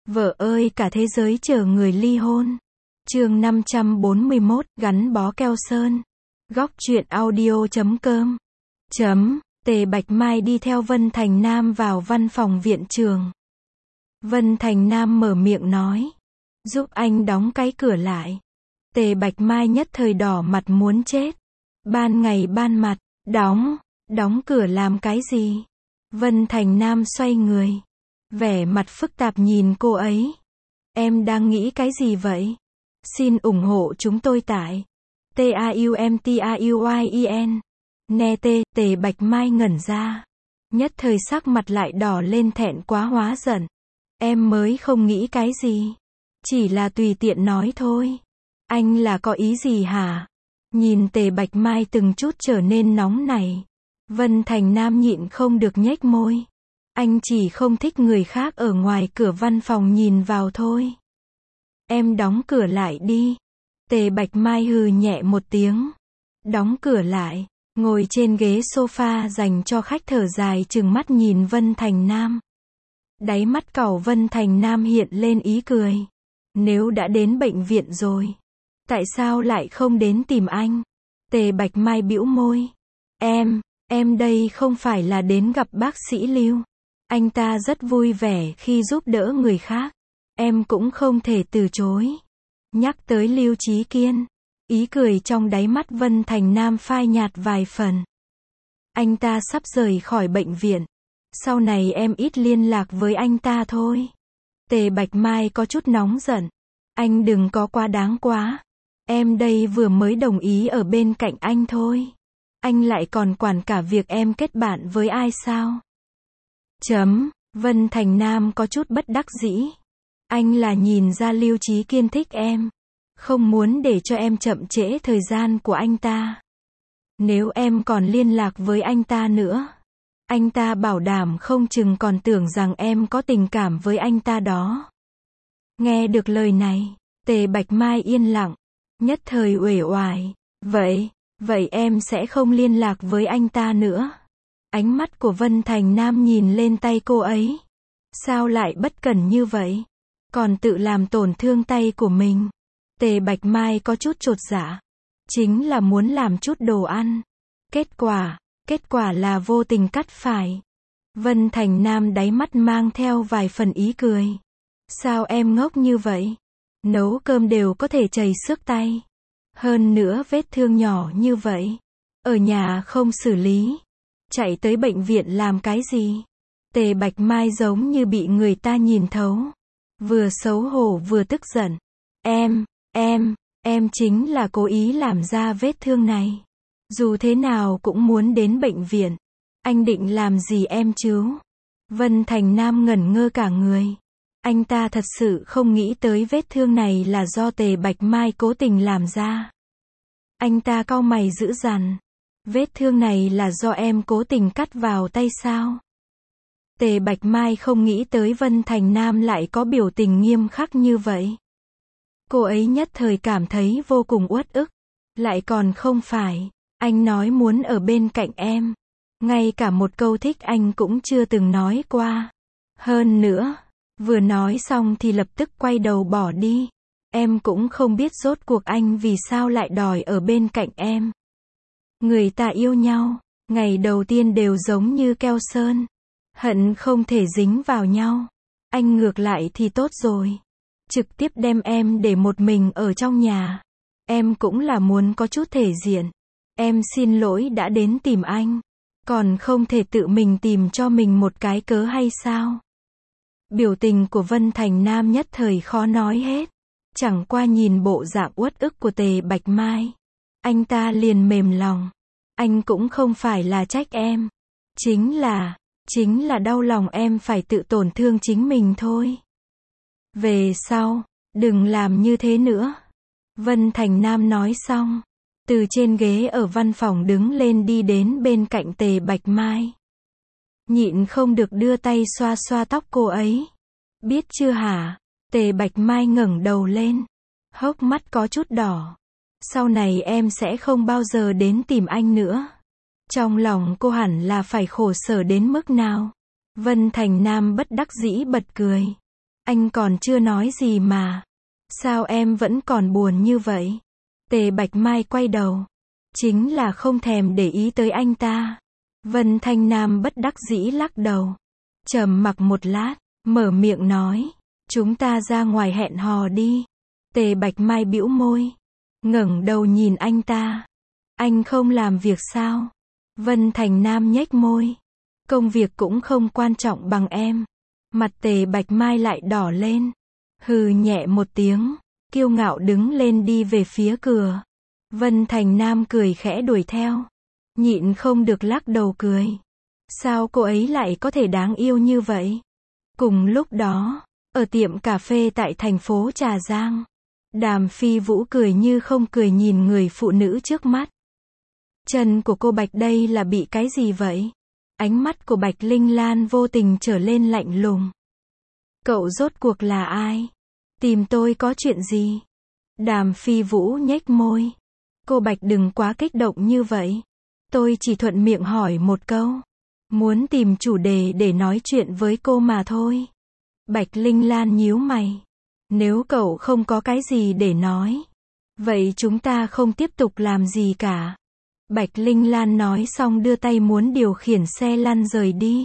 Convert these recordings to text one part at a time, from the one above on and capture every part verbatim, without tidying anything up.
Vợ ơi cả thế giới chờ người ly hôn. Chương năm trăm bốn mươi mốt, gắn bó keo sơn. Góc truyện audio chấm com. Chấm, Tề Bạch Mai đi theo Vân Thành Nam vào văn phòng viện trường. Vân Thành Nam mở miệng nói. Giúp anh đóng cái cửa lại. Tề Bạch Mai nhất thời đỏ mặt muốn chết. Ban ngày ban mặt, đóng, đóng cửa làm cái gì? Vân Thành Nam xoay người. Vẻ mặt phức tạp nhìn cô ấy. Em đang nghĩ cái gì vậy? Xin ủng hộ chúng tôi tại taumentauyen. Nè tê, Tề Bạch Mai ngẩn ra. Nhất thời sắc mặt lại đỏ lên thẹn quá hóa giận. Em mới không nghĩ cái gì. Chỉ là tùy tiện nói thôi. Anh là có ý gì hả? Nhìn Tề Bạch Mai từng chút trở nên nóng này. Vân Thành Nam nhịn không được nhếch môi. Anh chỉ không thích người khác ở ngoài cửa văn phòng nhìn vào thôi. Em đóng cửa lại đi. Tề Bạch Mai hừ nhẹ một tiếng. Đóng cửa lại, ngồi trên ghế sofa dành cho khách thở dài trừng mắt nhìn Vân Thành Nam. Đáy mắt cẩu Vân Thành Nam hiện lên ý cười. Nếu đã đến bệnh viện rồi, tại sao lại không đến tìm anh? Tề Bạch Mai bĩu môi. Em, em đây không phải là đến gặp bác sĩ Lưu. Anh ta rất vui vẻ khi giúp đỡ người khác. Em cũng không thể từ chối. Nhắc tới Lưu Chí Kiên, ý cười trong đáy mắt Vân Thành Nam phai nhạt vài phần. Anh ta sắp rời khỏi bệnh viện. Sau này em ít liên lạc với anh ta thôi. Tề Bạch Mai có chút nóng giận. Anh đừng có quá đáng quá. Em đây vừa mới đồng ý ở bên cạnh anh thôi. Anh lại còn quản cả việc em kết bạn với ai sao? Chấm, Vân Thành Nam có chút bất đắc dĩ. Anh là nhìn ra Lưu Chí Kiên thích em. Không muốn để cho em chậm trễ thời gian của anh ta. Nếu em còn liên lạc với anh ta nữa, anh ta bảo đảm không chừng còn tưởng rằng em có tình cảm với anh ta đó. Nghe được lời này, Tề Bạch Mai yên lặng. Nhất thời uể oải. Vậy, vậy em sẽ không liên lạc với anh ta nữa. Ánh mắt của Vân Thành Nam nhìn lên tay cô ấy. Sao lại bất cẩn như vậy? Còn tự làm tổn thương tay của mình. Tề Bạch Mai có chút chột dạ. Chính là muốn làm chút đồ ăn. Kết quả, kết quả là vô tình cắt phải. Vân Thành Nam đáy mắt mang theo vài phần ý cười. Sao em ngốc như vậy? Nấu cơm đều có thể chảy xước tay. Hơn nữa vết thương nhỏ như vậy. Ở nhà không xử lý. Chạy tới bệnh viện làm cái gì? Tề Bạch Mai giống như bị người ta nhìn thấu. Vừa xấu hổ vừa tức giận. Em, em, em chính là cố ý làm ra vết thương này. Dù thế nào cũng muốn đến bệnh viện. Anh định làm gì em chứ? Vân Thành Nam ngẩn ngơ cả người. Anh ta thật sự không nghĩ tới vết thương này là do Tề Bạch Mai cố tình làm ra. Anh ta cau mày dữ dằn. Vết thương này là do em cố tình cắt vào tay sao? Tề Bạch Mai không nghĩ tới Vân Thành Nam lại có biểu tình nghiêm khắc như vậy. Cô ấy nhất thời cảm thấy vô cùng uất ức. Lại còn không phải, anh nói muốn ở bên cạnh em. Ngay cả một câu thích anh cũng chưa từng nói qua. Hơn nữa, vừa nói xong thì lập tức quay đầu bỏ đi. Em cũng không biết rốt cuộc anh vì sao lại đòi ở bên cạnh em. Người ta yêu nhau, ngày đầu tiên đều giống như keo sơn. Hận không thể dính vào nhau. Anh ngược lại thì tốt rồi. Trực tiếp đem em để một mình ở trong nhà. Em cũng là muốn có chút thể diện. Em xin lỗi đã đến tìm anh. Còn không thể tự mình tìm cho mình một cái cớ hay sao? Biểu tình của Vân Thành Nam nhất thời khó nói hết. Chẳng qua nhìn bộ dạng uất ức của Tề Bạch Mai. Anh ta liền mềm lòng. Anh cũng không phải là trách em. Chính là, chính là đau lòng em phải tự tổn thương chính mình thôi. Về sau, đừng làm như thế nữa. Vân Thành Nam nói xong. Từ trên ghế ở văn phòng đứng lên đi đến bên cạnh Tề Bạch Mai. Nhịn không được đưa tay xoa xoa tóc cô ấy. Biết chưa hả? Tề Bạch Mai ngẩng đầu lên. Hốc mắt có chút đỏ. Sau này em sẽ không bao giờ đến tìm anh nữa. Trong lòng cô hẳn là phải khổ sở đến mức nào. Vân Thành Nam bất đắc dĩ bật cười. Anh còn chưa nói gì mà. Sao em vẫn còn buồn như vậy? Tề Bạch Mai quay đầu. Chính là không thèm để ý tới anh ta. Vân Thanh Nam bất đắc dĩ lắc đầu. Trầm mặc một lát, mở miệng nói. Chúng ta ra ngoài hẹn hò đi. Tề Bạch Mai bĩu môi. Ngẩng đầu nhìn anh ta. Anh không làm việc sao? Vân Thành Nam nhếch môi. Công việc cũng không quan trọng bằng em. Mặt Tề Bạch Mai lại đỏ lên. Hừ nhẹ một tiếng, kiêu ngạo đứng lên đi về phía cửa. Vân Thành Nam cười khẽ đuổi theo. Nhịn không được lắc đầu cười. Sao cô ấy lại có thể đáng yêu như vậy? Cùng lúc đó, ở tiệm cà phê tại thành phố Trà Giang, Đàm Phi Vũ cười như không cười nhìn người phụ nữ trước mắt. Chân của cô Bạch đây là bị cái gì vậy? Ánh mắt của Bạch Linh Lan vô tình trở lên lạnh lùng. Cậu rốt cuộc là ai? Tìm tôi có chuyện gì? Đàm Phi Vũ nhếch môi. Cô Bạch đừng quá kích động như vậy. Tôi chỉ thuận miệng hỏi một câu. Muốn tìm chủ đề để nói chuyện với cô mà thôi. Bạch Linh Lan nhíu mày. Nếu cậu không có cái gì để nói, vậy chúng ta không tiếp tục làm gì cả. Bạch Linh Lan nói xong đưa tay muốn điều khiển xe lăn rời đi.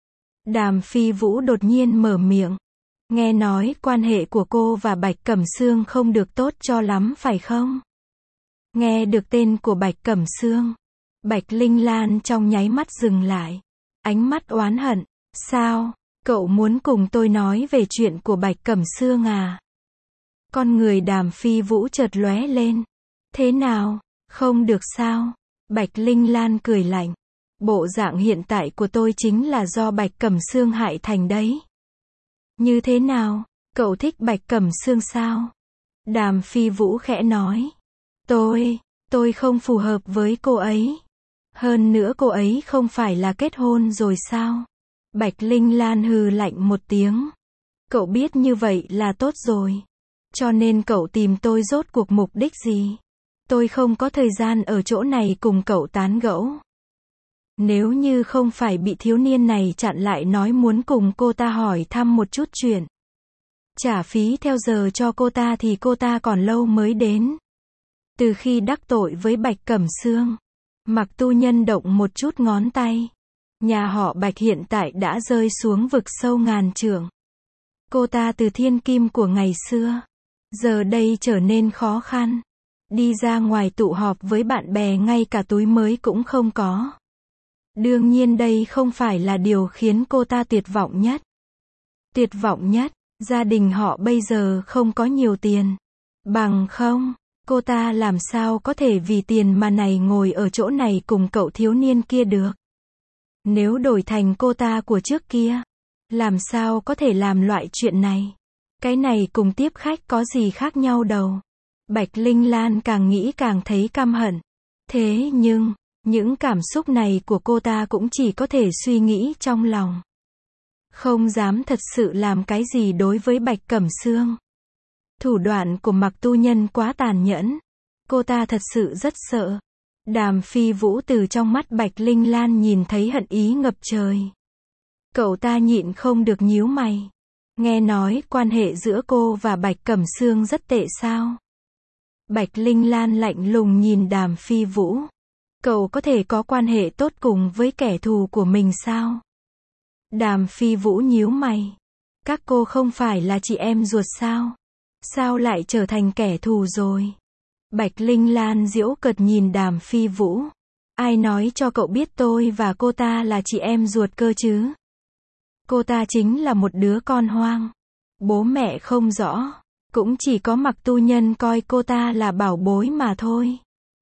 Đàm Phi Vũ đột nhiên mở miệng. Nghe nói quan hệ của cô và Bạch Cẩm Sương không được tốt cho lắm phải không? Nghe được tên của Bạch Cẩm Sương, Bạch Linh Lan trong nháy mắt dừng lại. Ánh mắt oán hận. Sao? Cậu muốn cùng tôi nói về chuyện của Bạch Cẩm Sương à? Con người Đàm Phi Vũ chợt lóe lên. Thế nào? Không được sao? Bạch Linh Lan cười lạnh. Bộ dạng hiện tại của tôi chính là do Bạch Cẩm Sương hại thành đấy. Như thế nào? Cậu thích Bạch Cẩm Sương sao? Đàm Phi Vũ khẽ nói. Tôi, tôi không phù hợp với cô ấy. Hơn nữa cô ấy không phải là kết hôn rồi sao? Bạch Linh Lan hừ lạnh một tiếng. Cậu biết như vậy là tốt rồi. Cho nên cậu tìm tôi rốt cuộc mục đích gì? Tôi không có thời gian ở chỗ này cùng cậu tán gẫu. Nếu như không phải bị thiếu niên này chặn lại nói muốn cùng cô ta hỏi thăm một chút chuyện, trả phí theo giờ cho cô ta thì cô ta còn lâu mới đến. Từ khi đắc tội với Bạch Cẩm Sương, Mặc Tu Nhân động một chút ngón tay, nhà họ Bạch hiện tại đã rơi xuống vực sâu ngàn trượng. Cô ta từ thiên kim của ngày xưa, giờ đây trở nên khó khăn. Đi ra ngoài tụ họp với bạn bè ngay cả túi mới cũng không có. Đương nhiên đây không phải là điều khiến cô ta tuyệt vọng nhất. Tuyệt vọng nhất, gia đình họ bây giờ không có nhiều tiền. Bằng không, cô ta làm sao có thể vì tiền mà này ngồi ở chỗ này cùng cậu thiếu niên kia được. Nếu đổi thành cô ta của trước kia, làm sao có thể làm loại chuyện này. Cái này cùng tiếp khách có gì khác nhau đâu. Bạch Linh Lan càng nghĩ càng thấy căm hận. Thế nhưng, những cảm xúc này của cô ta cũng chỉ có thể suy nghĩ trong lòng. Không dám thật sự làm cái gì đối với Bạch Cẩm Sương. Thủ đoạn của Mặc Tu Nhân quá tàn nhẫn. Cô ta thật sự rất sợ. Đàm Phi Vũ từ trong mắt Bạch Linh Lan nhìn thấy hận ý ngập trời. Cậu ta nhịn không được nhíu mày. Nghe nói quan hệ giữa cô và Bạch Cẩm Sương rất tệ sao? Bạch Linh Lan lạnh lùng nhìn Đàm Phi Vũ. Cậu có thể có quan hệ tốt cùng với kẻ thù của mình sao? Đàm Phi Vũ nhíu mày. Các cô không phải là chị em ruột sao? Sao lại trở thành kẻ thù rồi? Bạch Linh Lan giễu cợt nhìn Đàm Phi Vũ. Ai nói cho cậu biết tôi và cô ta là chị em ruột cơ chứ? Cô ta chính là một đứa con hoang. Bố mẹ không rõ. Cũng chỉ có Mặc Tu Nhân coi cô ta là bảo bối mà thôi.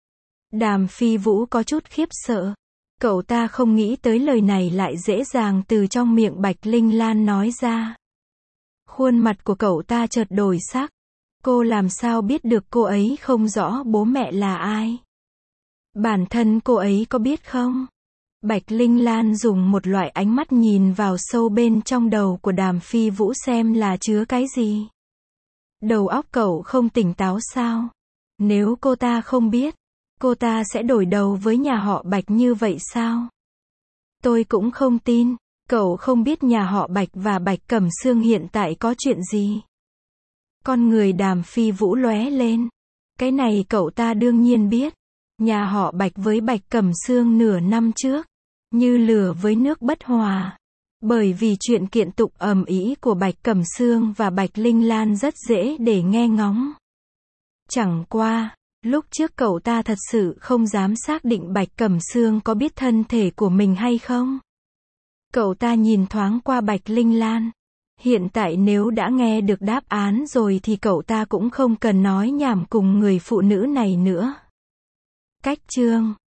Đàm Phi Vũ có chút khiếp sợ. Cậu ta không nghĩ tới lời này lại dễ dàng từ trong miệng Bạch Linh Lan nói ra. Khuôn mặt của cậu ta chợt đổi sắc. Cô làm sao biết được cô ấy không rõ bố mẹ là ai? Bản thân cô ấy có biết không? Bạch Linh Lan dùng một loại ánh mắt nhìn vào sâu bên trong đầu của Đàm Phi Vũ xem là chứa cái gì. Đầu óc cậu không tỉnh táo sao? Nếu cô ta không biết, cô ta sẽ đổi đầu với nhà họ Bạch như vậy sao? Tôi cũng không tin. Cậu không biết nhà họ Bạch và Bạch Cẩm Sương hiện tại có chuyện gì. Con người Đàm Phi Vũ lóe lên. Cái này cậu ta đương nhiên biết. Nhà họ Bạch với Bạch Cẩm Sương nửa năm trước, như lửa với nước bất hòa. Bởi vì chuyện kiện tụng ầm ĩ của Bạch Cẩm Sương và Bạch Linh Lan rất dễ để nghe ngóng. Chẳng qua, lúc trước cậu ta thật sự không dám xác định Bạch Cẩm Sương có biết thân thể của mình hay không. Cậu ta nhìn thoáng qua Bạch Linh Lan. Hiện tại nếu đã nghe được đáp án rồi thì cậu ta cũng không cần nói nhảm cùng người phụ nữ này nữa. Cách chương